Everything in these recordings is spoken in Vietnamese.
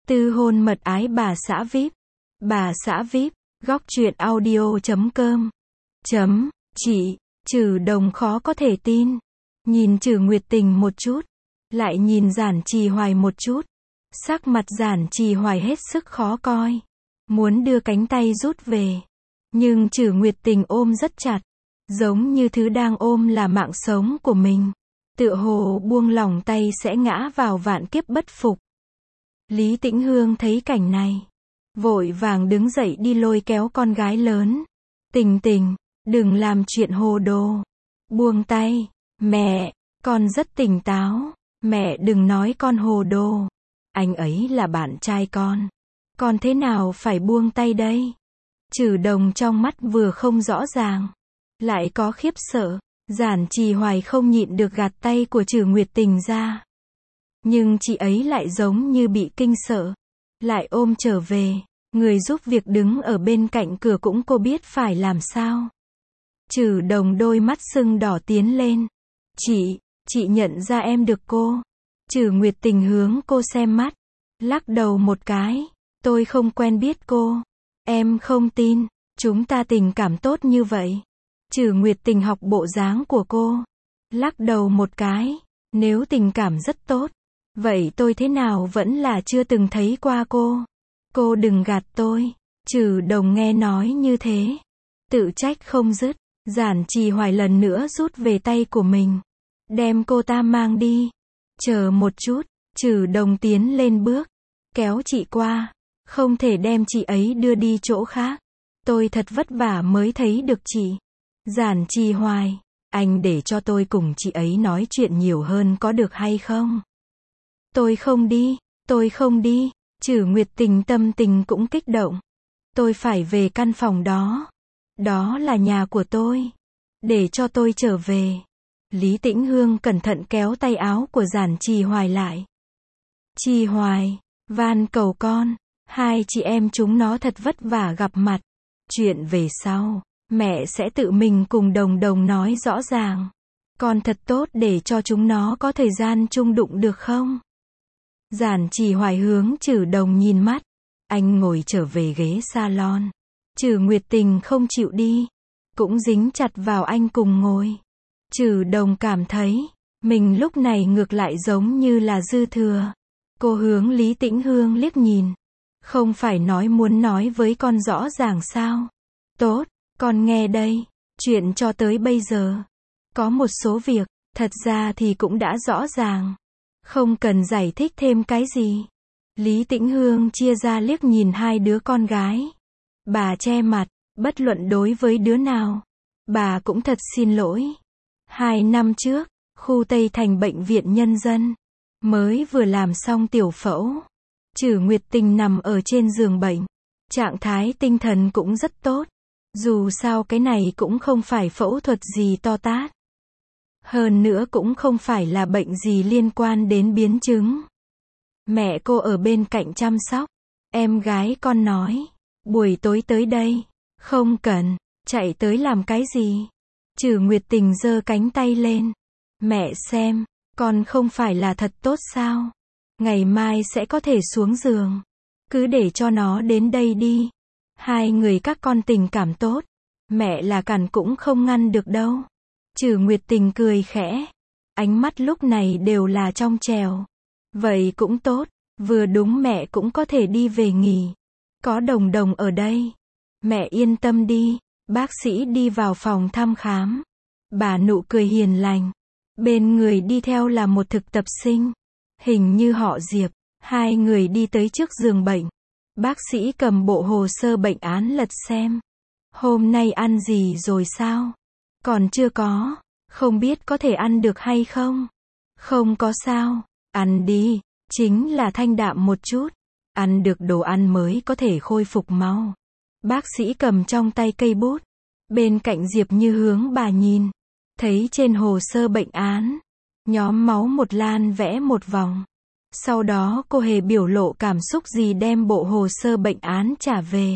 Tư hôn mật ái bà xã VIP. Bà xã VIP, góc truyện audio.com. Chị, Trừ Đồng khó có thể tin. Nhìn Trừ Nguyệt Tình một chút, lại nhìn Giản Trì Hoài một chút. Sắc mặt Giản Trì Hoài hết sức khó coi. Muốn đưa cánh tay rút về. Nhưng Trừ Nguyệt Tình ôm rất chặt. Giống như thứ đang ôm là mạng sống của mình. Tựa hồ buông lỏng tay sẽ ngã vào vạn kiếp bất phục. Lý Tĩnh Hương thấy cảnh này, vội vàng đứng dậy đi lôi kéo con gái lớn. Tình Tình, đừng làm chuyện hồ đồ. Buông tay. Mẹ, con rất tỉnh táo. Mẹ đừng nói con hồ đồ. Anh ấy là bạn trai con thế nào phải buông tay đây? Trừ Đồng trong mắt vừa không rõ ràng, lại có khiếp sợ. Giản Trì Hoài không nhịn được gạt tay của Trừ Nguyệt Tình ra. Nhưng chị ấy lại giống như bị kinh sợ, lại ôm trở về. Người giúp việc đứng ở bên cạnh cửa cũng cô biết phải làm sao. Trừ Đồng đôi mắt sưng đỏ tiến lên. Chị nhận ra em được cô. Trừ Nguyệt Tình hướng cô xem mắt, lắc đầu một cái. Tôi không quen biết cô. Em không tin, chúng ta tình cảm tốt như vậy. Trừ Nguyệt Tình học bộ dáng của cô, lắc đầu một cái. Nếu tình cảm rất tốt, vậy tôi thế nào vẫn là chưa từng thấy qua cô. Cô đừng gạt tôi. Trừ Đồng nghe nói như thế, tự trách không dứt. Giản Trì Hoài lần nữa rút về tay của mình, đem cô ta mang đi. Chờ một chút. Trừ Đồng tiến lên bước, kéo chị qua. Không thể đem chị ấy đưa đi chỗ khác. Tôi thật vất vả mới thấy được chị. Giản Trì Hoài, anh để cho tôi cùng chị ấy nói chuyện nhiều hơn có được hay không? Tôi không đi. Trừ Nguyệt Tình tâm tình cũng kích động. Tôi phải về căn phòng đó. Đó là nhà của tôi. Để cho tôi trở về. Lý Tĩnh Hương cẩn thận kéo tay áo của Giản Trì Hoài lại. Trì Hoài, van cầu con. Hai chị em chúng nó thật vất vả gặp mặt. Chuyện về sau, mẹ sẽ tự mình cùng Đồng Đồng nói rõ ràng. Con thật tốt để cho chúng nó có thời gian chung đụng được không? Giản Trì Hoài hướng Trừ Đồng nhìn mắt. Anh ngồi trở về ghế salon. Trừ Nguyệt Tình không chịu đi, cũng dính chặt vào anh cùng ngồi. Trừ Đồng cảm thấy mình lúc này ngược lại giống như là dư thừa. Cô hướng Lý Tĩnh Hương liếc nhìn. Không phải muốn nói với con rõ ràng sao? Tốt, con nghe đây. Chuyện cho tới bây giờ, có một số việc, thật ra thì cũng đã rõ ràng. Không cần giải thích thêm cái gì. Lý Tĩnh Hương chia ra liếc nhìn hai đứa con gái. Bà che mặt, bất luận đối với đứa nào. Bà cũng thật xin lỗi. 2 năm trước, khu Tây Thành bệnh viện nhân dân, mới vừa làm xong tiểu phẫu. Trừ Nguyệt Tình nằm ở trên giường bệnh. Trạng thái tinh thần cũng rất tốt. Dù sao cái này cũng không phải phẫu thuật gì to tát. Hơn nữa cũng không phải là bệnh gì liên quan đến biến chứng. Mẹ cô ở bên cạnh chăm sóc. Em gái con nói, buổi tối tới đây. Không cần, chạy tới làm cái gì? Trừ Nguyệt Tình giơ cánh tay lên. Mẹ xem, con không phải là thật tốt sao? Ngày mai sẽ có thể xuống giường. Cứ để cho nó đến đây đi. Hai người các con tình cảm tốt. Mẹ là cản cũng không ngăn được đâu. Trừ Nguyệt Tình cười khẽ. Ánh mắt lúc này đều là trong trèo. Vậy cũng tốt. Vừa đúng mẹ cũng có thể đi về nghỉ. Có Đồng Đồng ở đây. Mẹ yên tâm đi. Bác sĩ đi vào phòng thăm khám. Bà nụ cười hiền lành. Bên người đi theo là một thực tập sinh. Hình như họ Diệp. Hai người đi tới trước giường bệnh. Bác sĩ cầm bộ hồ sơ bệnh án lật xem. Hôm nay ăn gì rồi sao? Còn chưa có. Không biết có thể ăn được hay không? Không có sao. Ăn đi. Chính là thanh đạm một chút. Ăn được đồ ăn mới có thể khôi phục máu. Bác sĩ cầm trong tay cây bút. Bên cạnh Diệp Như hướng bà nhìn. Thấy trên hồ sơ bệnh án, nhóm máu một lan vẽ một vòng. Sau đó cô hề biểu lộ cảm xúc gì đem bộ hồ sơ bệnh án trả về.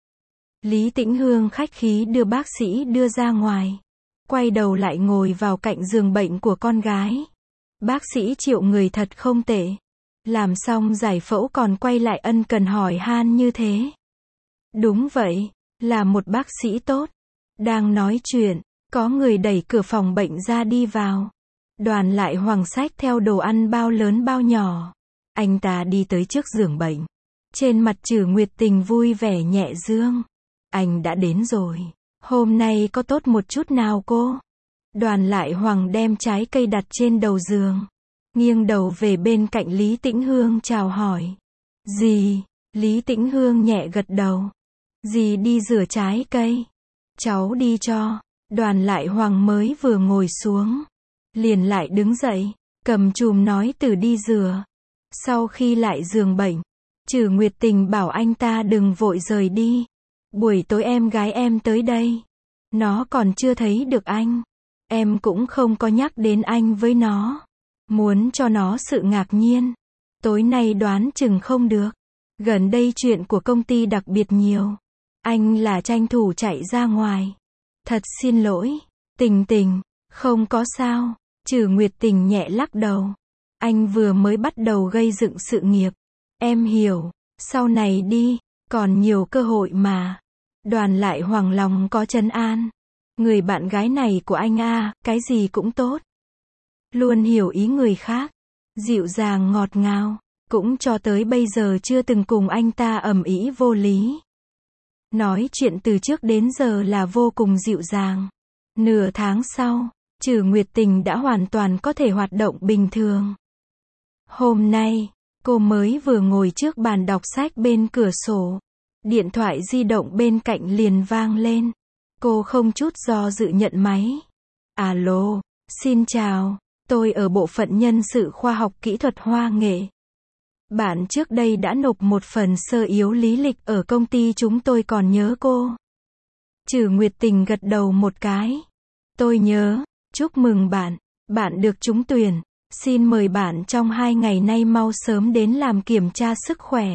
Lý Tĩnh Hương khách khí đưa bác sĩ đưa ra ngoài. Quay đầu lại ngồi vào cạnh giường bệnh của con gái. Bác sĩ Triệu người thật không tệ. Làm xong giải phẫu còn quay lại ân cần hỏi han như thế. Đúng vậy, là một bác sĩ tốt. Đang nói chuyện, có người đẩy cửa phòng bệnh ra đi vào. Đoàn Lại Hoàng xách theo đồ ăn bao lớn bao nhỏ. Anh ta đi tới trước giường bệnh. Trên mặt Trử Nguyệt Tình vui vẻ nhẹ dương. Anh đã đến rồi. Hôm nay có tốt một chút nào cô? Đoàn Lại Hoàng đem trái cây đặt trên đầu giường. Nghiêng đầu về bên cạnh Lý Tĩnh Hương chào hỏi. Dì, Lý Tĩnh Hương nhẹ gật đầu. Dì đi rửa trái cây. Cháu đi cho. Đoàn Lại Hoàng mới vừa ngồi xuống. Liền lại đứng dậy, cầm chùm nói từ đi rửa. Sau khi lại giường bệnh, Trử Nguyệt Tình bảo anh ta đừng vội rời đi. Buổi tối em gái em tới đây. Nó còn chưa thấy được anh. Em cũng không có nhắc đến anh với nó. Muốn cho nó sự ngạc nhiên. Tối nay đoán chừng không được. Gần đây chuyện của công ty đặc biệt nhiều. Anh là tranh thủ chạy ra ngoài. Thật xin lỗi. Tình Tình, không có sao. Trử Nguyệt Tình nhẹ lắc đầu. Anh vừa mới bắt đầu gây dựng sự nghiệp. Em hiểu. Sau này đi. Còn nhiều cơ hội mà. Đoàn Lại Hoàng lòng có trấn an. Người bạn gái này của anh cái gì cũng tốt. Luôn hiểu ý người khác. Dịu dàng ngọt ngào. Cũng cho tới bây giờ chưa từng cùng anh ta ầm ĩ vô lý. Nói chuyện từ trước đến giờ là vô cùng dịu dàng. Nửa tháng sau, Trử Nguyệt Tình đã hoàn toàn có thể hoạt động bình thường. Hôm nay, cô mới vừa ngồi trước bàn đọc sách bên cửa sổ. Điện thoại di động bên cạnh liền vang lên. Cô không chút do dự nhận máy. Alo, xin chào, tôi ở bộ phận nhân sự khoa học kỹ thuật Hoa Nghệ. Bạn trước đây đã nộp một phần sơ yếu lý lịch ở công ty chúng tôi còn nhớ cô. Trử Nguyệt Tình gật đầu một cái. Tôi nhớ, chúc mừng bạn, bạn được trúng tuyển. Xin mời bạn trong 2 ngày nay mau sớm đến làm kiểm tra sức khỏe.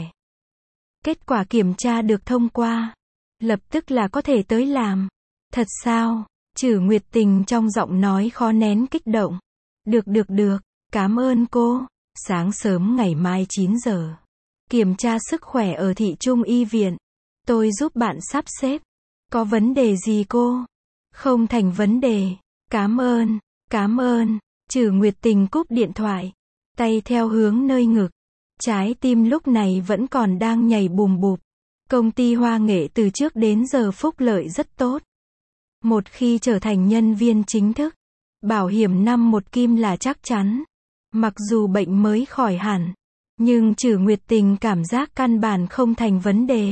Kết quả kiểm tra được thông qua. Lập tức là có thể tới làm. Thật sao? Trử Nguyệt Tình trong giọng nói khó nén kích động. Được, cảm ơn cô. Sáng sớm ngày mai 9 giờ. Kiểm tra sức khỏe ở thị trung y viện. Tôi giúp bạn sắp xếp. Có vấn đề gì cô? Không thành vấn đề. Cảm ơn. Trử Nguyệt Tình cúp điện thoại. Tay theo hướng nơi ngực. Trái tim lúc này vẫn còn đang nhảy bùm bụp. Công ty Hoa Nghệ từ trước đến giờ phúc lợi rất tốt. Một khi trở thành nhân viên chính thức, bảo hiểm năm một kim là chắc chắn. Mặc dù bệnh mới khỏi hẳn, nhưng Trử Nguyệt Tình cảm giác căn bản không thành vấn đề.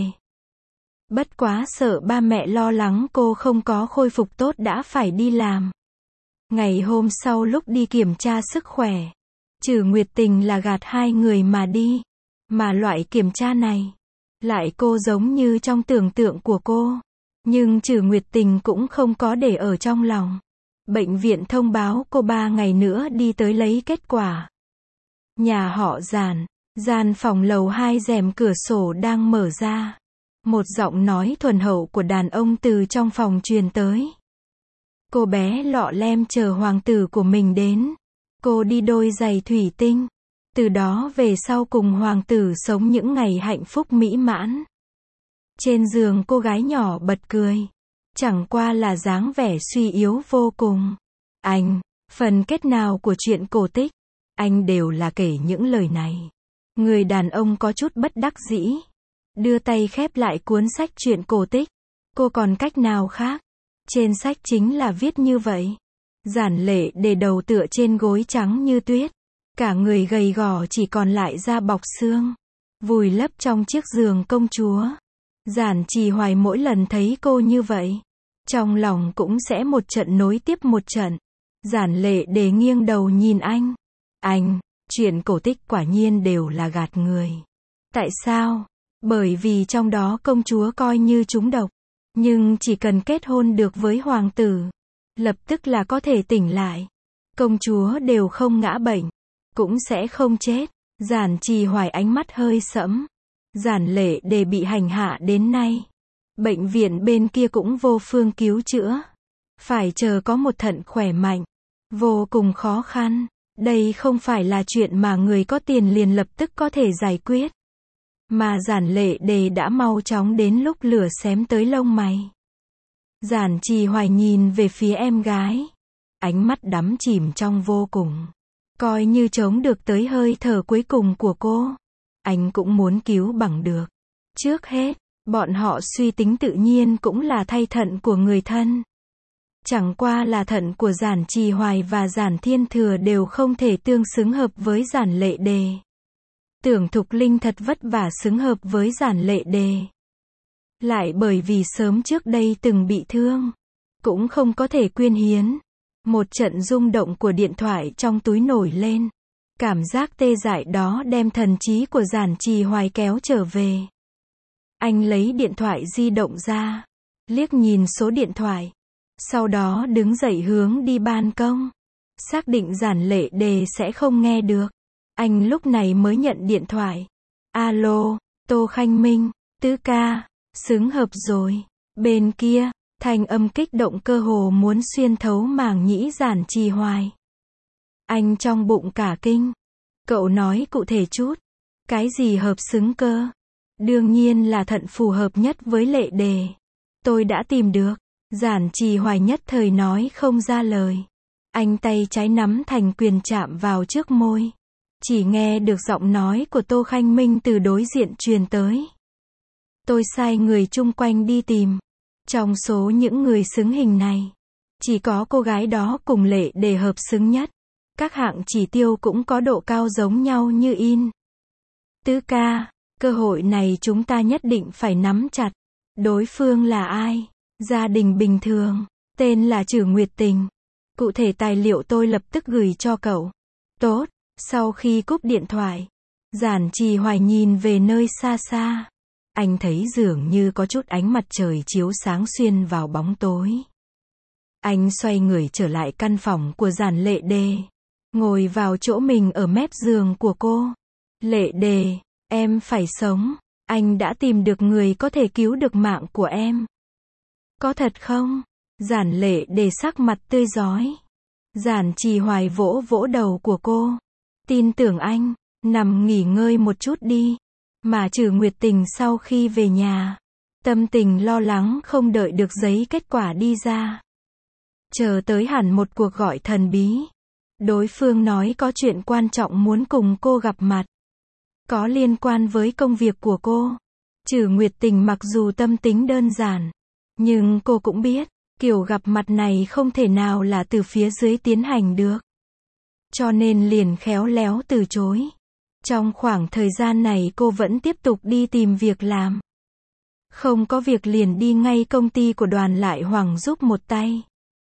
Bất quá sợ ba mẹ lo lắng cô không có khôi phục tốt đã phải đi làm. Ngày hôm sau lúc đi kiểm tra sức khỏe, Trử Nguyệt Tình là gạt 2 người mà đi. Mà loại kiểm tra này, lại cô giống như trong tưởng tượng của cô. Nhưng Trử Nguyệt Tình cũng không có để ở trong lòng. Bệnh viện thông báo cô 3 ngày nữa đi tới lấy kết quả. Nhà họ Giản, gian phòng lầu 2 rèm cửa sổ đang mở ra. Một giọng nói thuần hậu của đàn ông từ trong phòng truyền tới. Cô bé lọ lem chờ hoàng tử của mình đến. Cô đi đôi giày thủy tinh. Từ đó về sau cùng hoàng tử sống những ngày hạnh phúc mỹ mãn. Trên giường cô gái nhỏ bật cười. Chẳng qua là dáng vẻ suy yếu vô cùng. Anh, phần kết nào của chuyện cổ tích, anh đều là kể những lời này. Người đàn ông có chút bất đắc dĩ. Đưa tay khép lại cuốn sách chuyện cổ tích. Cô còn cách nào khác? Trên sách chính là viết như vậy. Giản Lệ để đầu tựa trên gối trắng như tuyết. Cả người gầy gò chỉ còn lại da bọc xương. Vùi lấp trong chiếc giường công chúa. Giản Trì Hoài mỗi lần thấy cô như vậy, trong lòng cũng sẽ một trận nối tiếp một trận. Giản Lệ để nghiêng đầu nhìn anh. Anh, chuyện cổ tích quả nhiên đều là gạt người. Tại sao? Bởi vì trong đó công chúa coi như trúng độc. Nhưng chỉ cần kết hôn được với hoàng tử, lập tức là có thể tỉnh lại. Công chúa đều không ngã bệnh, cũng sẽ không chết. Giản Trì Hoài ánh mắt hơi sẫm. Giản Lệ để bị hành hạ đến nay. Bệnh viện bên kia cũng vô phương cứu chữa. Phải chờ có một thận khỏe mạnh. Vô cùng khó khăn. Đây không phải là chuyện mà người có tiền liền lập tức có thể giải quyết. Mà Giản Lệ Đề đã mau chóng đến lúc lửa xém tới lông mày. Giản Trì Hoài nhìn về phía em gái. Ánh mắt đắm chìm trong vô cùng. Coi như chống được tới hơi thở cuối cùng của cô. Anh cũng muốn cứu bằng được. Trước hết, bọn họ suy tính tự nhiên cũng là thay thận của người thân. Chẳng qua là thận của Giản Trì Hoài và Giản Thiên Thừa đều không thể tương xứng hợp với Giản Lệ Đề. Tưởng Thục Linh thật vất vả xứng hợp với Giản Lệ Đề. Lại bởi vì sớm trước đây từng bị thương, cũng không có thể quyên hiến. Một trận rung động của điện thoại trong túi nổi lên. Cảm giác tê dại đó đem thần trí của Giản Trì Hoài kéo trở về. Anh lấy điện thoại di động ra, liếc nhìn số điện thoại. Sau đó đứng dậy hướng đi ban công. Xác định Giản Lệ Đề sẽ không nghe được. Anh lúc này mới nhận điện thoại. Alo, Tô Khanh Minh, Tứ ca, xứng hợp rồi. Bên kia, thanh âm kích động cơ hồ muốn xuyên thấu màng nhĩ Giản Trì Hoài. Anh trong bụng cả kinh. Cậu nói cụ thể chút. Cái gì hợp xứng cơ? Đương nhiên là thận phù hợp nhất với Lệ Đề. Tôi đã tìm được. Giản Trì Hoài nhất thời nói không ra lời. Anh tay trái nắm thành quyền chạm vào trước môi. Chỉ nghe được giọng nói của Tô Khanh Minh từ đối diện truyền tới. Tôi sai người chung quanh đi tìm. Trong số những người xứng hình này, chỉ có cô gái đó cùng Lệ Đề hợp xứng nhất. Các hạng chỉ tiêu cũng có độ cao giống nhau như in. Tứ ca, cơ hội này chúng ta nhất định phải nắm chặt. Đối phương là ai? Gia đình bình thường, tên là Trử Nguyệt Tình. Cụ thể tài liệu tôi lập tức gửi cho cậu. Tốt. Sau khi cúp điện thoại, Giản Trì Hoài nhìn về nơi xa xa. Anh thấy dường như có chút ánh mặt trời chiếu sáng xuyên vào bóng tối. Anh xoay người trở lại căn phòng của Giản Lệ Đề. Ngồi vào chỗ mình ở mép giường của cô. Lệ Đề, em phải sống. Anh đã tìm được người có thể cứu được mạng của em. Có thật không? Giản Lệ Đề sắc mặt tươi rói. Giản Trì Hoài vỗ vỗ đầu của cô. Tin tưởng anh, nằm nghỉ ngơi một chút đi. Mà Trử Nguyệt Tình sau khi về nhà, tâm tình lo lắng không đợi được giấy kết quả đi ra. Chờ tới hẳn một cuộc gọi thần bí. Đối phương nói có chuyện quan trọng muốn cùng cô gặp mặt. Có liên quan với công việc của cô. Trử Nguyệt Tình mặc dù tâm tính đơn giản, nhưng cô cũng biết, kiểu gặp mặt này không thể nào là từ phía dưới tiến hành được. Cho nên liền khéo léo từ chối. Trong khoảng thời gian này cô vẫn tiếp tục đi tìm việc làm. Không có việc liền đi ngay công ty của Đoàn Lại Hoàng giúp một tay.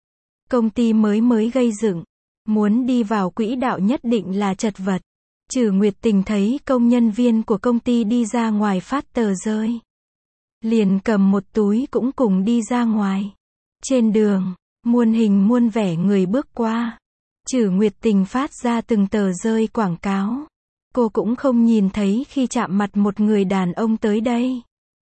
Công ty mới gây dựng, muốn đi vào quỹ đạo nhất định là chật vật. Trử Nguyệt Tình thấy công nhân viên của công ty đi ra ngoài phát tờ rơi. Liền cầm một túi cũng cùng đi ra ngoài. Trên đường, muôn hình muôn vẻ người bước qua. Trử Nguyệt Tình phát ra từng tờ rơi quảng cáo. Cô cũng không nhìn thấy khi chạm mặt một người đàn ông tới đây.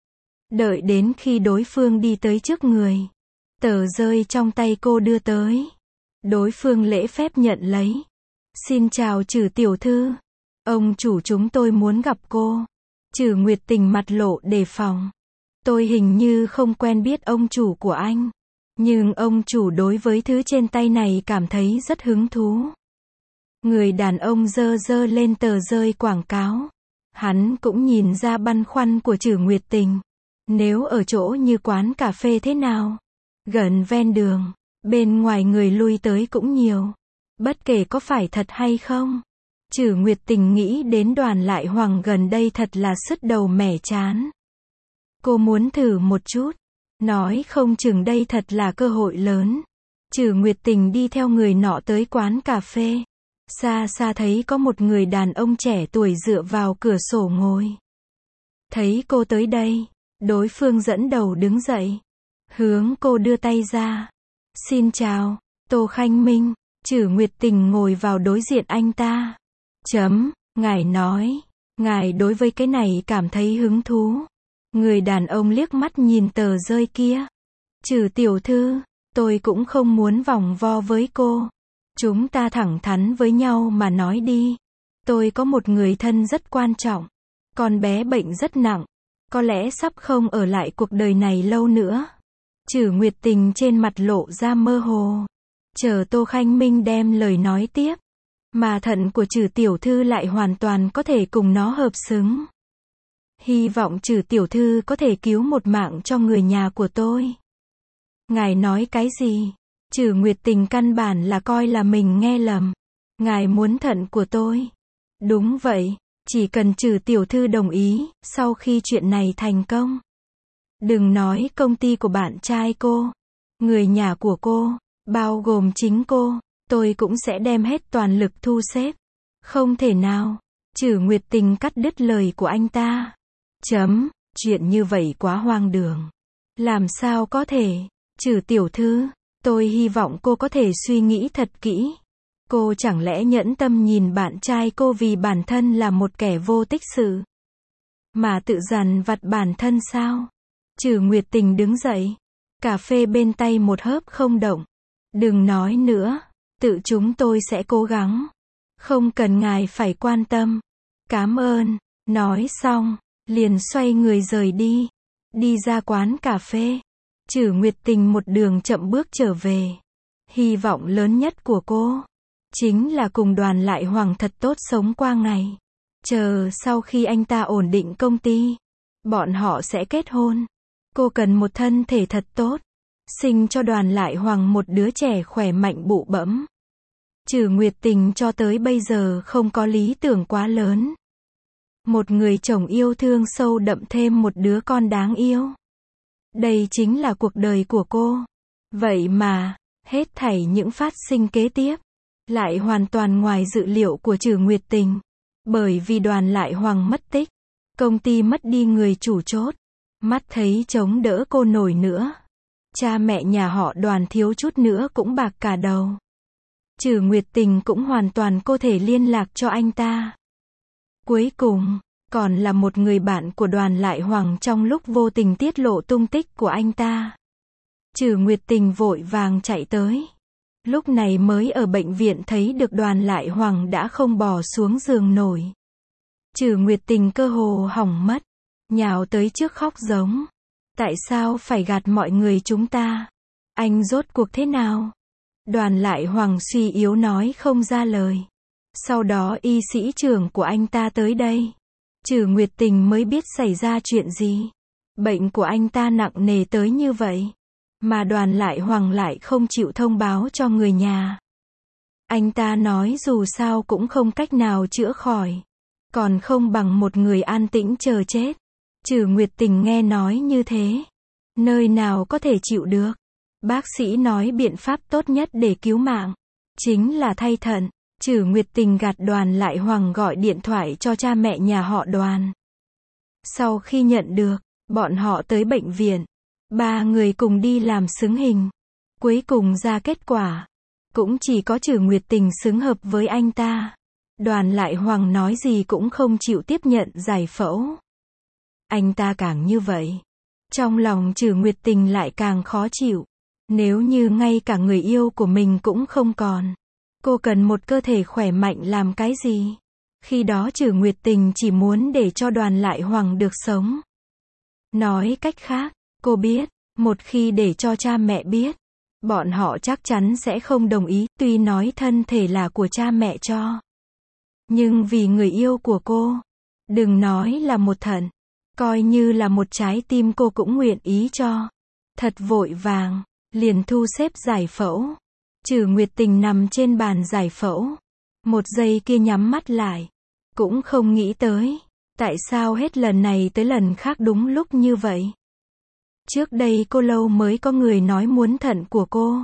Đợi đến khi đối phương đi tới trước người. Tờ rơi trong tay cô đưa tới. Đối phương lễ phép nhận lấy. Xin chào Trử tiểu thư. Ông chủ chúng tôi muốn gặp cô. Trử Nguyệt Tình mặt lộ đề phòng. Tôi hình như không quen biết ông chủ của anh. Nhưng ông chủ đối với thứ trên tay này cảm thấy rất hứng thú. Người đàn ông giơ lên tờ rơi quảng cáo. Hắn cũng nhìn ra băn khoăn của Trử Nguyệt Tình. Nếu ở chỗ như quán cà phê thế nào? Gần ven đường, bên ngoài người lui tới cũng nhiều. Bất kể có phải thật hay không. Trử Nguyệt Tình nghĩ đến Đoàn Lại Hoàng gần đây thật là sứt đầu mẻ chán. Cô muốn thử một chút. Nói không chừng đây thật là cơ hội lớn. Trử Nguyệt Tình đi theo người nọ tới quán cà phê. Xa xa thấy có một người đàn ông trẻ tuổi dựa vào cửa sổ ngồi. Thấy cô tới đây, đối phương dẫn đầu đứng dậy. Hướng cô đưa tay ra. Xin chào, Tô Khanh Minh. Trử Nguyệt Tình ngồi vào đối diện anh ta. Ngài nói, ngài đối với cái này cảm thấy hứng thú. Người đàn ông liếc mắt nhìn tờ rơi kia. Trử tiểu thư, tôi cũng không muốn vòng vo với cô. Chúng ta thẳng thắn với nhau mà nói đi. Tôi có một người thân rất quan trọng. Con bé bệnh rất nặng. Có lẽ sắp không ở lại cuộc đời này lâu nữa. Trử Nguyệt Tình trên mặt lộ ra mơ hồ. Chờ Tô Khanh Minh đem lời nói tiếp. Mà thận của Trử tiểu thư lại hoàn toàn có thể cùng nó hợp xứng. Hy vọng Trử tiểu thư có thể cứu một mạng cho người nhà của tôi. Ngài nói cái gì? Trử Nguyệt Tình căn bản là coi là mình nghe lầm. Ngài muốn thận của tôi. Đúng vậy, chỉ cần Trử tiểu thư đồng ý, sau khi chuyện này thành công. Đừng nói công ty của bạn trai cô, người nhà của cô, bao gồm chính cô, tôi cũng sẽ đem hết toàn lực thu xếp. Không thể nào. Trử Nguyệt Tình cắt đứt lời của anh ta. Chuyện như vậy quá hoang đường. Làm sao có thể? Trử tiểu thư, tôi hy vọng cô có thể suy nghĩ thật kỹ. Cô chẳng lẽ nhẫn tâm nhìn bạn trai cô vì bản thân là một kẻ vô tích sự mà tự dằn vặt bản thân sao? Trử Nguyệt Tình đứng dậy. Cà phê bên tay một hớp không động. Đừng nói nữa. Tự chúng tôi sẽ cố gắng. Không cần ngài phải quan tâm. Cảm ơn. Nói xong, liền xoay người rời đi. Đi ra quán cà phê. Trử Nguyệt Tình một đường chậm bước trở về. Hy vọng lớn nhất của cô chính là cùng Đoàn Lại Hoàng thật tốt sống qua ngày. Chờ sau khi anh ta ổn định công ty, bọn họ sẽ kết hôn. Cô cần một thân thể thật tốt, sinh cho Đoàn Lại Hoàng một đứa trẻ khỏe mạnh bụ bẫm. Trử Nguyệt Tình cho tới bây giờ không có lý tưởng quá lớn. Một người chồng yêu thương sâu đậm thêm một đứa con đáng yêu. Đây chính là cuộc đời của cô. Vậy mà, hết thảy những phát sinh kế tiếp lại hoàn toàn ngoài dự liệu của Trử Nguyệt Tình. Bởi vì Đoàn Lại Hoàng mất tích, công ty mất đi người chủ chốt, mắt thấy chống đỡ cô nổi nữa. Cha mẹ nhà họ Đoàn thiếu chút nữa cũng bạc cả đầu. Trử Nguyệt Tình cũng hoàn toàn có thể liên lạc cho anh ta. Cuối cùng, còn là một người bạn của Đoàn Lại Hoàng trong lúc vô tình tiết lộ tung tích của anh ta. Trử Nguyệt Tình vội vàng chạy tới. Lúc này mới ở bệnh viện thấy được Đoàn Lại Hoàng đã không bò xuống giường nổi. Trử Nguyệt Tình cơ hồ hỏng mất. Nhào tới trước khóc giống. Tại sao phải gạt mọi người chúng ta? Anh rốt cuộc thế nào? Đoàn Lại Hoàng suy yếu nói không ra lời. Sau đó y sĩ trưởng của anh ta tới đây. Trử Nguyệt Tình mới biết xảy ra chuyện gì. Bệnh của anh ta nặng nề tới như vậy. Mà Đoàn Lại Hoàng lại không chịu thông báo cho người nhà. Anh ta nói dù sao cũng không cách nào chữa khỏi. Còn không bằng một người an tĩnh chờ chết. Trử Nguyệt Tình nghe nói như thế. Nơi nào có thể chịu được. Bác sĩ nói biện pháp tốt nhất để cứu mạng chính là thay thận. Trử Nguyệt Tình gạt Đoàn Lại Hoàng gọi điện thoại cho cha mẹ nhà họ Đoàn. Sau khi nhận được, bọn họ tới bệnh viện. 3 người cùng đi làm xứng hình. Cuối cùng ra kết quả. Cũng chỉ có Trử Nguyệt Tình xứng hợp với anh ta. Đoàn Lại Hoàng nói gì cũng không chịu tiếp nhận giải phẫu. Anh ta càng như vậy. Trong lòng Trử Nguyệt Tình lại càng khó chịu. Nếu như ngay cả người yêu của mình cũng không còn. Cô cần một cơ thể khỏe mạnh làm cái gì? Khi đó Trử Nguyệt Tình chỉ muốn để cho Đoàn Lại Hoàng được sống. Nói cách khác, cô biết, một khi để cho cha mẹ biết, bọn họ chắc chắn sẽ không đồng ý, tuy nói thân thể là của cha mẹ cho. Nhưng vì người yêu của cô, đừng nói là một thận, coi như là một trái tim cô cũng nguyện ý cho. Thật vội vàng, liền thu xếp giải phẫu. Trử Nguyệt Tình nằm trên bàn giải phẫu. Một giây kia nhắm mắt lại. Cũng không nghĩ tới. Tại sao hết lần này tới lần khác đúng lúc như vậy? Trước đây cô lâu mới có người nói muốn thận của cô.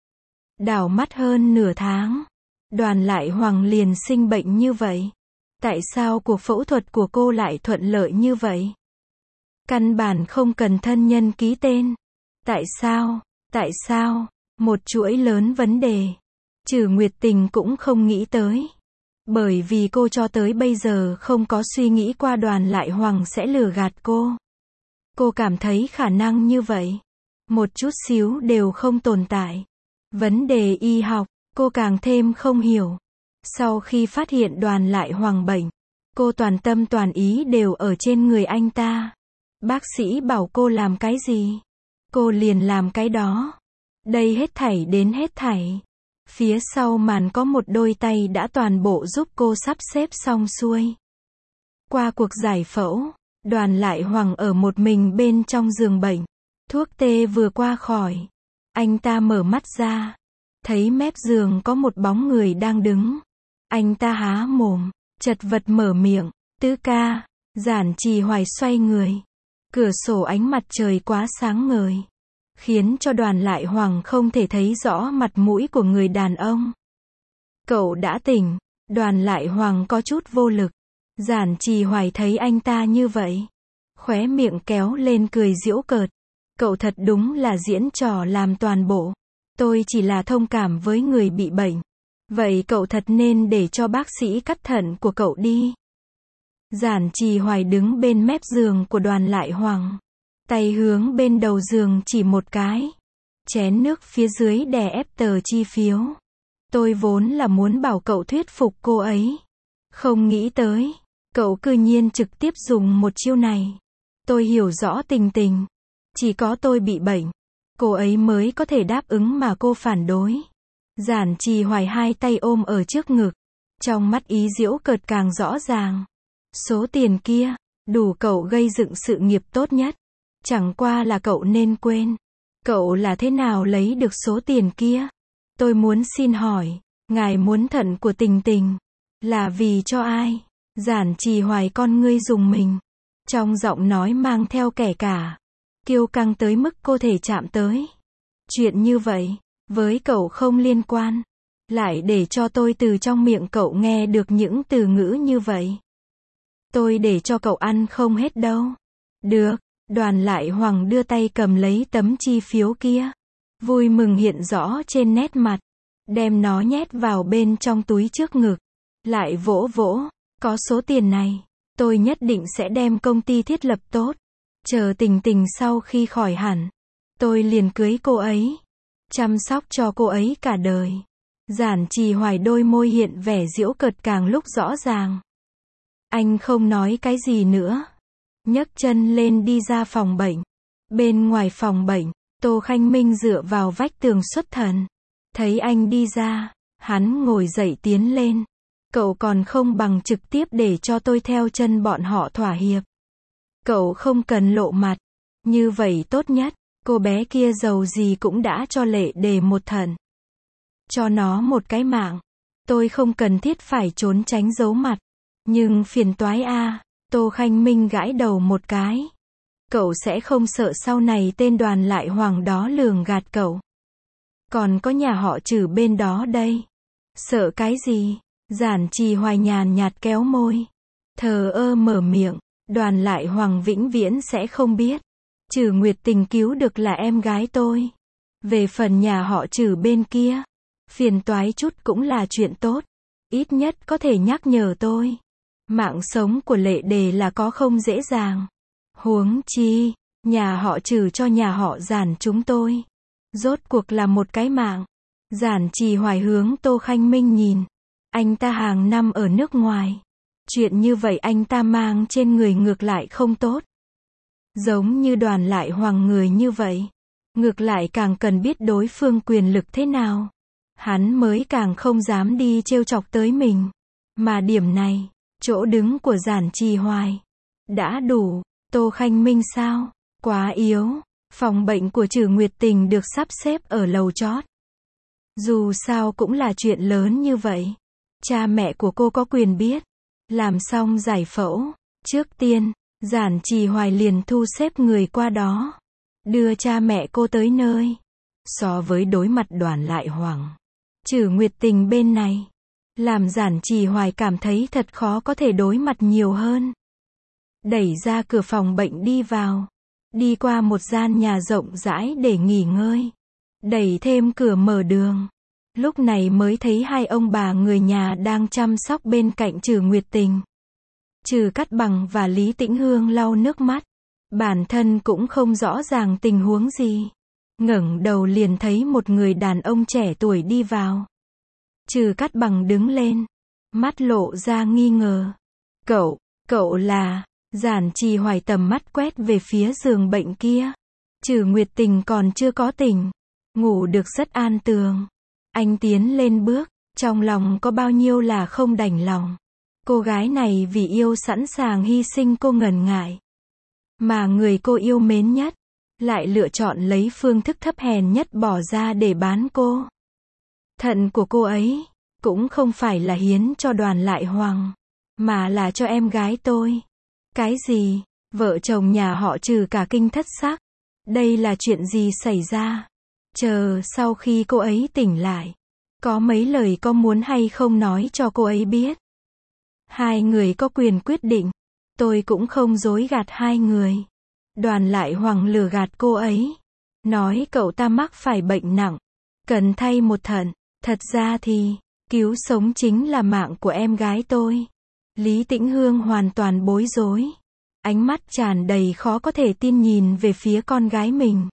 Đảo mắt hơn nửa tháng. Đoàn Lại Hoàng liền sinh bệnh như vậy. Tại sao cuộc phẫu thuật của cô lại thuận lợi như vậy? Căn bản không cần thân nhân ký tên. Tại sao? Tại sao? Một chuỗi lớn vấn đề. Trử Nguyệt Tình cũng không nghĩ tới. Bởi vì cô cho tới bây giờ không có suy nghĩ qua Đoàn Lại Hoàng sẽ lừa gạt cô. Cô cảm thấy khả năng như vậy. Một chút xíu đều không tồn tại. Vấn đề y học, cô càng thêm không hiểu. Sau khi phát hiện Đoàn Lại Hoàng bệnh, cô toàn tâm toàn ý đều ở trên người anh ta. Bác sĩ bảo cô làm cái gì, cô liền làm cái đó. Đây hết thảy đến hết thảy. Phía sau màn có một đôi tay đã toàn bộ giúp cô sắp xếp xong xuôi. Qua cuộc giải phẫu, Đoàn Lại Hoàng ở một mình bên trong giường bệnh. Thuốc tê vừa qua khỏi. Anh ta mở mắt ra. Thấy mép giường có một bóng người đang đứng. Anh ta há mồm, chật vật mở miệng. Tứ ca. Giản Trì Hoài xoay người. Cửa sổ ánh mặt trời quá sáng ngời, khiến cho Đoàn Lại Hoàng không thể thấy rõ mặt mũi của người đàn ông. Cậu đã tỉnh. Đoàn Lại Hoàng có chút vô lực. Giản Trì Hoài thấy anh ta như vậy, khóe miệng kéo lên cười giễu cợt. Cậu thật đúng là diễn trò làm toàn bộ. Tôi chỉ là thông cảm với người bị bệnh. Vậy cậu thật nên để cho bác sĩ cắt thận của cậu đi. Giản Trì Hoài đứng bên mép giường của Đoàn Lại Hoàng. Tay hướng bên đầu giường chỉ một cái. Chén nước phía dưới đè ép tờ chi phiếu. Tôi vốn là muốn bảo cậu thuyết phục cô ấy. Không nghĩ tới, cậu cư nhiên trực tiếp dùng một chiêu này. Tôi hiểu rõ tình tình. Chỉ có tôi bị bệnh, cô ấy mới có thể đáp ứng mà cô phản đối. Giản Trì Hoài hai tay ôm ở trước ngực. Trong mắt ý giễu cợt càng rõ ràng. Số tiền kia, đủ cậu gây dựng sự nghiệp tốt nhất. Chẳng qua là cậu nên quên. Cậu là thế nào lấy được số tiền kia? Tôi muốn xin hỏi, ngài muốn thận của tình tình, là vì cho ai? Giản Trì Hoài con ngươi rùng mình. Trong giọng nói mang theo kẻ cả. Kiêu căng tới mức cô thể chạm tới. Chuyện như vậy, với cậu không liên quan. Lại để cho tôi từ trong miệng cậu nghe được những từ ngữ như vậy. Tôi để cho cậu ăn không hết đâu. Được. Đoàn Lại Hoàng đưa tay cầm lấy tấm chi phiếu kia. Vui mừng hiện rõ trên nét mặt. Đem nó nhét vào bên trong túi trước ngực. Lại vỗ vỗ. Có số tiền này, tôi nhất định sẽ đem công ty thiết lập tốt. Chờ tình tình sau khi khỏi hẳn, tôi liền cưới cô ấy. Chăm sóc cho cô ấy cả đời. Giản Trì Hoài đôi môi hiện vẻ giễu cợt càng lúc rõ ràng. Anh không nói cái gì nữa. Nhấc chân lên đi ra phòng bệnh. Bên ngoài phòng bệnh, Tô Khanh Minh dựa vào vách tường xuất thần. Thấy anh đi ra, hắn ngồi dậy tiến lên. Cậu còn không bằng trực tiếp để cho tôi theo chân bọn họ thỏa hiệp. Cậu không cần lộ mặt. Như vậy tốt nhất. Cô bé kia giàu gì cũng đã cho Lệ Đề một thận. Cho nó một cái mạng. Tôi không cần thiết phải trốn tránh giấu mặt. Nhưng phiền toái a. Tô Khanh Minh gãi đầu một cái. Cậu sẽ không sợ sau này tên Đoàn Lại Hoàng đó lường gạt cậu. Còn có nhà họ Trử bên đó đây. Sợ cái gì? Giản Trì Hoài nhàn nhạt kéo môi. Thờ ơ mở miệng. Đoàn Lại Hoàng vĩnh viễn sẽ không biết. Trử Nguyệt Tình cứu được là em gái tôi. Về phần nhà họ Trử bên kia, phiền toái chút cũng là chuyện tốt. Ít nhất có thể nhắc nhở tôi. Mạng sống của Lệ Đề là có không dễ dàng. Huống chi, nhà họ Trử cho nhà họ Giản chúng tôi. Rốt cuộc là một cái mạng. Giản Trì Hoài hướng Tô Khanh Minh nhìn. Anh ta hàng năm ở nước ngoài. Chuyện như vậy anh ta mang trên người ngược lại không tốt. Giống như Đoàn Lại Hoàng người như vậy. Ngược lại càng cần biết đối phương quyền lực thế nào. Hắn mới càng không dám đi trêu chọc tới mình. Mà điểm này, chỗ đứng của Giản Trì Hoài đã đủ. Tô Khanh Minh sao? Quá yếu. Phòng bệnh của Trử Nguyệt Tình được sắp xếp ở lầu chót. Dù sao cũng là chuyện lớn như vậy. Cha mẹ của cô có quyền biết. Làm xong giải phẫu, trước tiên, Giản Trì Hoài liền thu xếp người qua đó. Đưa cha mẹ cô tới nơi. So với đối mặt Đoàn Lại Hoàng, Trử Nguyệt Tình bên này, làm Giản Trì Hoài cảm thấy thật khó có thể đối mặt nhiều hơn. Đẩy ra cửa phòng bệnh đi vào. Đi qua một gian nhà rộng rãi để nghỉ ngơi. Đẩy thêm cửa mở đường. Lúc này mới thấy hai ông bà người nhà đang chăm sóc bên cạnh Trử Nguyệt Tình. Trừ Cát Bằng và Lý Tĩnh Hương lau nước mắt. Bản thân cũng không rõ ràng tình huống gì. Ngẩng đầu liền thấy một người đàn ông trẻ tuổi đi vào. Trừ Cát Bằng đứng lên, mắt lộ ra nghi ngờ. Cậu là, Giản Trì Hoài tầm mắt quét về phía giường bệnh kia. Trừ Nguyệt Tình còn chưa có tỉnh, ngủ được rất an tường. Anh tiến lên bước, trong lòng có bao nhiêu là không đành lòng. Cô gái này vì yêu sẵn sàng hy sinh cô ngần ngại. Mà người cô yêu mến nhất, lại lựa chọn lấy phương thức thấp hèn nhất bỏ ra để bán cô. Thận của cô ấy, cũng không phải là hiến cho Đoàn Lại Hoàng, mà là cho em gái tôi. Cái gì? Vợ chồng nhà họ Trừ cả kinh thất sắc. Đây là chuyện gì xảy ra? Chờ sau khi cô ấy tỉnh lại, có mấy lời có muốn hay không nói cho cô ấy biết. Hai người có quyền quyết định. Tôi cũng không dối gạt hai người. Đoàn Lại Hoàng lừa gạt cô ấy, nói cậu ta mắc phải bệnh nặng, cần thay một thận. Thật ra thì, cứu sống chính là mạng của em gái tôi. Lý Tĩnh Hương hoàn toàn bối rối. Ánh mắt tràn đầy khó có thể tin nhìn về phía con gái mình.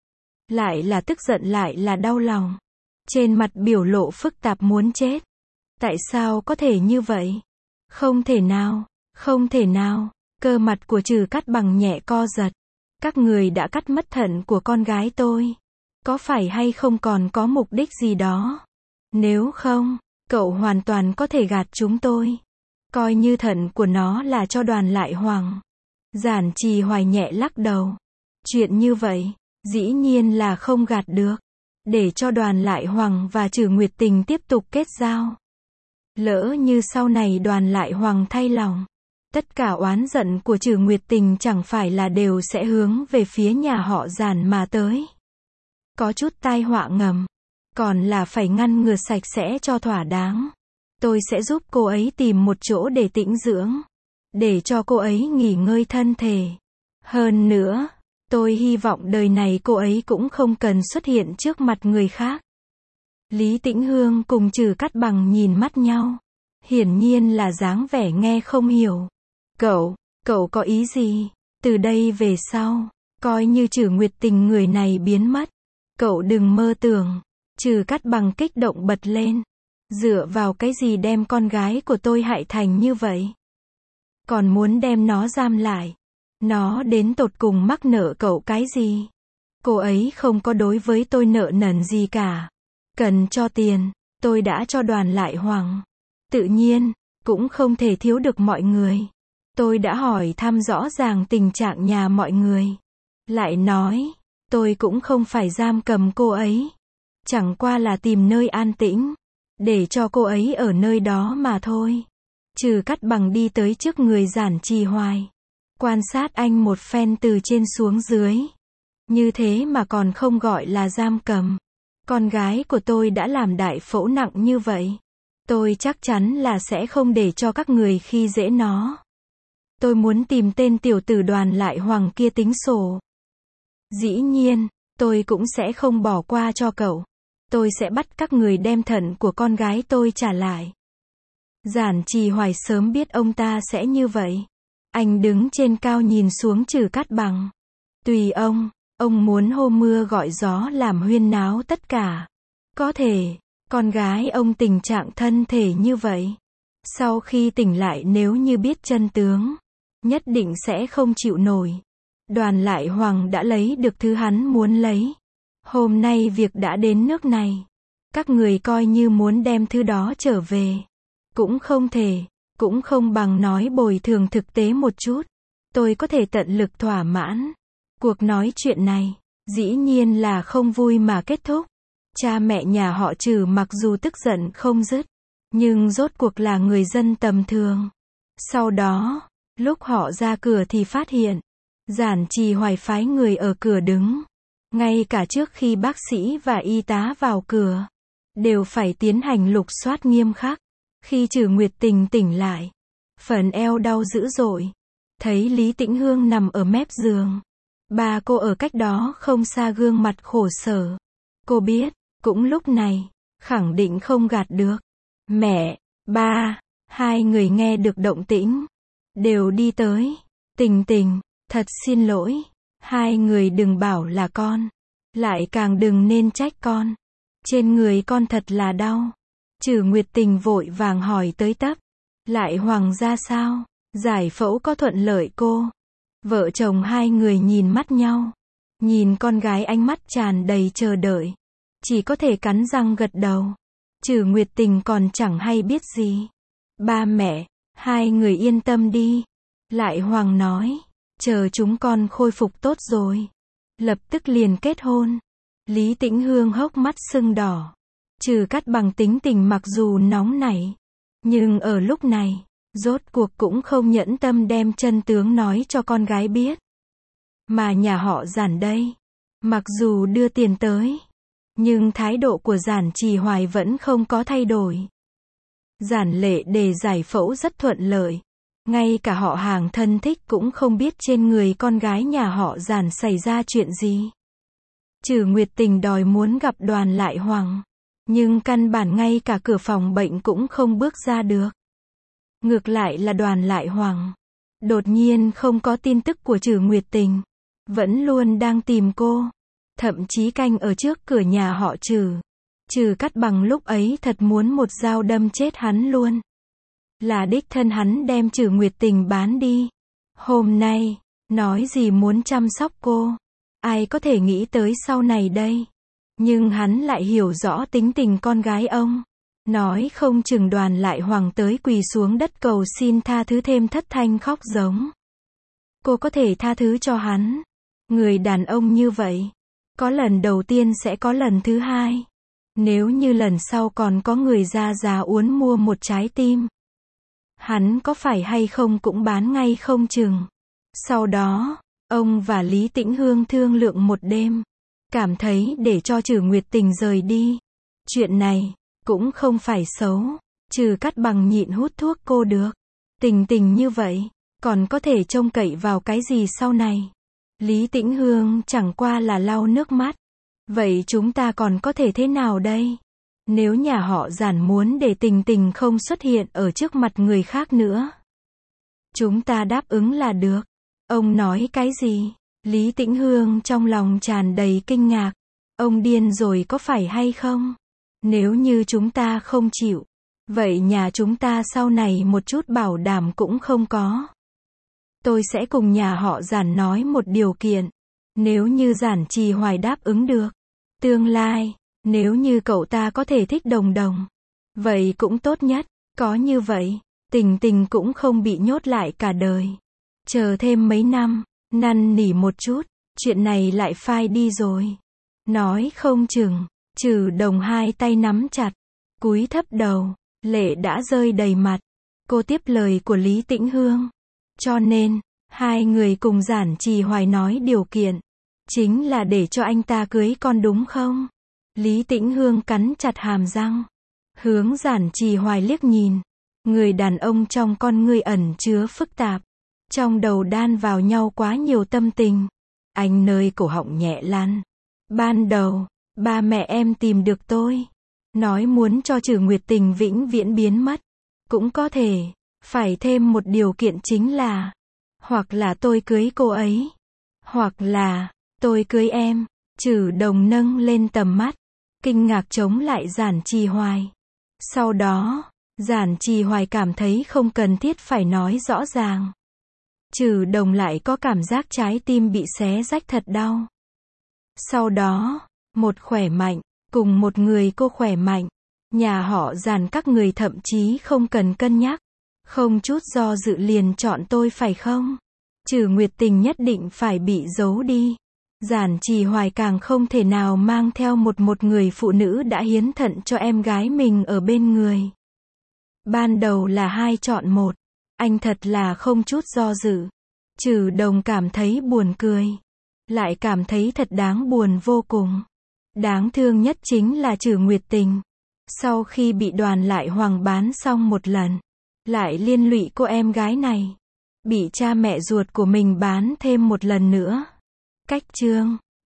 Lại là tức giận lại là đau lòng. Trên mặt biểu lộ phức tạp muốn chết. Tại sao có thể như vậy? Không thể nào, không thể nào. Cơ mặt của Trừ Cát Bằng nhẹ co giật. Các người đã cắt mất thận của con gái tôi. Có phải hay không còn có mục đích gì đó? Nếu không, cậu hoàn toàn có thể gạt chúng tôi. Coi như thận của nó là cho Đoàn Lại Hoàng. Giản Trì Hoài nhẹ lắc đầu. Chuyện như vậy, dĩ nhiên là không gạt được. Để cho Đoàn Lại Hoàng và Trừ Nguyệt Tình tiếp tục kết giao. Lỡ như sau này Đoàn Lại Hoàng thay lòng, tất cả oán giận của Trừ Nguyệt Tình chẳng phải là đều sẽ hướng về phía nhà họ Giản mà tới. Có chút tai họa ngầm. Còn là phải ngăn ngừa sạch sẽ cho thỏa đáng. Tôi sẽ giúp cô ấy tìm một chỗ để tĩnh dưỡng. Để cho cô ấy nghỉ ngơi thân thể. Hơn nữa, tôi hy vọng đời này cô ấy cũng không cần xuất hiện trước mặt người khác. Lý Tĩnh Hương cùng Trừ Cát Bằng nhìn mắt nhau. Hiển nhiên là dáng vẻ nghe không hiểu. Cậu có ý gì? Từ đây về sau, coi như Trừ Nguyệt Tình người này biến mất. Cậu đừng mơ tưởng. Trừ Cát Bằng kích động bật lên. Dựa vào cái gì đem con gái của tôi hại thành như vậy? Còn muốn đem nó giam lại. Nó đến tột cùng mắc nợ cậu cái gì? Cô ấy không có đối với tôi nợ nần gì cả. Cần cho tiền, tôi đã cho Đoàn Lại Hoàng. Tự nhiên, cũng không thể thiếu được mọi người. Tôi đã hỏi thăm rõ ràng tình trạng nhà mọi người. Lại nói, tôi cũng không phải giam cầm cô ấy. Chẳng qua là tìm nơi an tĩnh, để cho cô ấy ở nơi đó mà thôi. Trừ Cát Bằng đi tới trước người Giản Trì Hoài. Quan sát anh một phen từ trên xuống dưới. Như thế mà còn không gọi là giam cầm. Con gái của tôi đã làm đại phẫu nặng như vậy. Tôi chắc chắn là sẽ không để cho các người khi dễ nó. Tôi muốn tìm tên tiểu tử Đoàn Lại Hoàng kia tính sổ. Dĩ nhiên, tôi cũng sẽ không bỏ qua cho cậu. Tôi sẽ bắt các người đem thận của con gái tôi trả lại. Giản Trì Hoài sớm biết ông ta sẽ như vậy. Anh đứng trên cao nhìn xuống Trừ Cát Bằng. Tùy ông muốn hô mưa gọi gió làm huyên náo tất cả. Có thể, con gái ông tình trạng thân thể như vậy. Sau khi tỉnh lại nếu như biết chân tướng, nhất định sẽ không chịu nổi. Đoàn Lại Hoàng đã lấy được thứ hắn muốn lấy. Hôm nay việc đã đến nước này. Các người coi như muốn đem thứ đó trở về. Cũng không thể, cũng không bằng nói bồi thường thực tế một chút. Tôi có thể tận lực thỏa mãn. Cuộc nói chuyện này, dĩ nhiên là không vui mà kết thúc. Cha mẹ nhà họ Trừ mặc dù tức giận không dứt, nhưng rốt cuộc là người dân tầm thường. Sau đó, lúc họ ra cửa thì phát hiện, Giản Trì Hoài phái người ở cửa đứng. Ngay cả trước khi bác sĩ và y tá vào cửa, đều phải tiến hành lục soát nghiêm khắc. Khi Trừ Nguyệt Tình tỉnh lại, phần eo đau dữ dội. Thấy Lý Tĩnh Hương nằm ở mép giường. Ba cô ở cách đó không xa gương mặt khổ sở. Cô biết, cũng lúc này, khẳng định không gạt được. Mẹ, ba, hai người nghe được động tĩnh, đều đi tới. Tình, thật xin lỗi. Hai người đừng bảo là con. Lại càng đừng nên trách con. Trên người con thật là đau. Trừ Nguyệt Tình vội vàng hỏi tới tấp. Lại Hoàng ra sao? Giải phẫu có thuận lợi cô? Vợ chồng hai người nhìn mắt nhau. Nhìn con gái ánh mắt tràn đầy chờ đợi. Chỉ có thể cắn răng gật đầu. Trừ Nguyệt Tình còn chẳng hay biết gì. Ba mẹ, hai người yên tâm đi. Lại Hoàng nói, chờ chúng con khôi phục tốt rồi. Lập tức liền kết hôn. Lý Tĩnh Hương hốc mắt sưng đỏ. Trừ Cát Bằng tính tình mặc dù nóng nảy. Nhưng ở lúc này, rốt cuộc cũng không nhẫn tâm đem chân tướng nói cho con gái biết. Mà nhà họ Giản đây. Mặc dù đưa tiền tới. Nhưng thái độ của Giản Trì Hoài vẫn không có thay đổi. Giản Lệ Đề giải phẫu rất thuận lợi. Ngay cả họ hàng thân thích cũng không biết trên người con gái nhà họ Giản xảy ra chuyện gì. Trừ Nguyệt Tình đòi muốn gặp Đoàn Lại Hoàng. Nhưng căn bản ngay cả cửa phòng bệnh cũng không bước ra được. Ngược lại là Đoàn Lại Hoàng. Đột nhiên không có tin tức của Trừ Nguyệt Tình. Vẫn luôn đang tìm cô. Thậm chí canh ở trước cửa nhà họ Trừ. Trừ Cát Bằng lúc ấy thật muốn một dao đâm chết hắn luôn. Là đích thân hắn đem Trừ Nguyệt Tình bán đi. Hôm nay, nói gì muốn chăm sóc cô. Ai có thể nghĩ tới sau này đây. Nhưng hắn lại hiểu rõ tính tình con gái ông. Nói không chừng Đoàn Lại Hoàng tới quỳ xuống đất cầu xin tha thứ thêm thất thanh khóc giống. Cô có thể tha thứ cho hắn. Người đàn ông như vậy. Có lần đầu tiên sẽ có lần thứ hai. Nếu như lần sau còn có người ra giá uốn mua một trái tim. Hắn có phải hay không cũng bán ngay không chừng. Sau đó, ông và Lý Tĩnh Hương thương lượng một đêm. Cảm thấy để cho Trừ Nguyệt Tình rời đi. Chuyện này, cũng không phải xấu. Trừ Cát Bằng nhịn hút thuốc cô được. Tình tình như vậy, còn có thể trông cậy vào cái gì sau này. Lý Tĩnh Hương chẳng qua là lau nước mắt. Vậy chúng ta còn có thể thế nào đây? Nếu nhà họ Giản muốn để tình tình không xuất hiện ở trước mặt người khác nữa. Chúng ta đáp ứng là được. Ông nói cái gì? Lý Tĩnh Hương trong lòng tràn đầy kinh ngạc. Ông điên rồi có phải hay không? Nếu như chúng ta không chịu. Vậy nhà chúng ta sau này một chút bảo đảm cũng không có. Tôi sẽ cùng nhà họ Giản nói một điều kiện. Nếu như Giản Trì Hoài đáp ứng được. Tương lai, nếu như cậu ta có thể thích Đồng Đồng. Vậy cũng tốt nhất. Có như vậy, tình tình cũng không bị nhốt lại cả đời. Chờ thêm mấy năm, năn nỉ một chút, chuyện này lại phai đi rồi. Nói không chừng, Trừ Đồng hai tay nắm chặt, cúi thấp đầu, lệ đã rơi đầy mặt. Cô tiếp lời của Lý Tĩnh Hương. Cho nên, hai người cùng Giản Trì Hoài nói điều kiện. Chính là để cho anh ta cưới con đúng không? Lý Tĩnh Hương cắn chặt hàm răng. Hướng Giản Trì Hoài liếc nhìn. Người đàn ông trong con ngươi ẩn chứa phức tạp. Trong đầu đan vào nhau quá nhiều tâm tình. Anh nơi cổ họng nhẹ lăn. Ban đầu, ba mẹ em tìm được tôi. Nói muốn cho Trừ Nguyệt Tình vĩnh viễn biến mất. Cũng có thể. Phải thêm một điều kiện chính là. Hoặc là tôi cưới cô ấy. Hoặc là tôi cưới em. Trừ Đồng nâng lên tầm mắt. Kinh ngạc chống lại Giản Trì Hoài. Sau đó, Giản Trì Hoài cảm thấy không cần thiết phải nói rõ ràng. Trừ Đồng lại có cảm giác trái tim bị xé rách thật đau. Sau đó, một khỏe mạnh, cùng một người cô khỏe mạnh. Nhà họ Giản các người thậm chí không cần cân nhắc. Không chút do dự liền chọn tôi phải không? Trừ Nguyệt Tình nhất định phải bị giấu đi. Giản Trì Hoài càng không thể nào mang theo một người phụ nữ đã hiến thận cho em gái mình ở bên người. Ban đầu là 2 chọn 1. Anh thật là không chút do dự. Trừ Đồng cảm thấy buồn cười. Lại cảm thấy thật đáng buồn vô cùng. Đáng thương nhất chính là Trừ Nguyệt Tình. Sau khi bị Đoàn Lại Hoàng bán xong một lần. Lại liên lụy cô em gái này. Bị cha mẹ ruột của mình bán thêm một lần nữa. Cách chương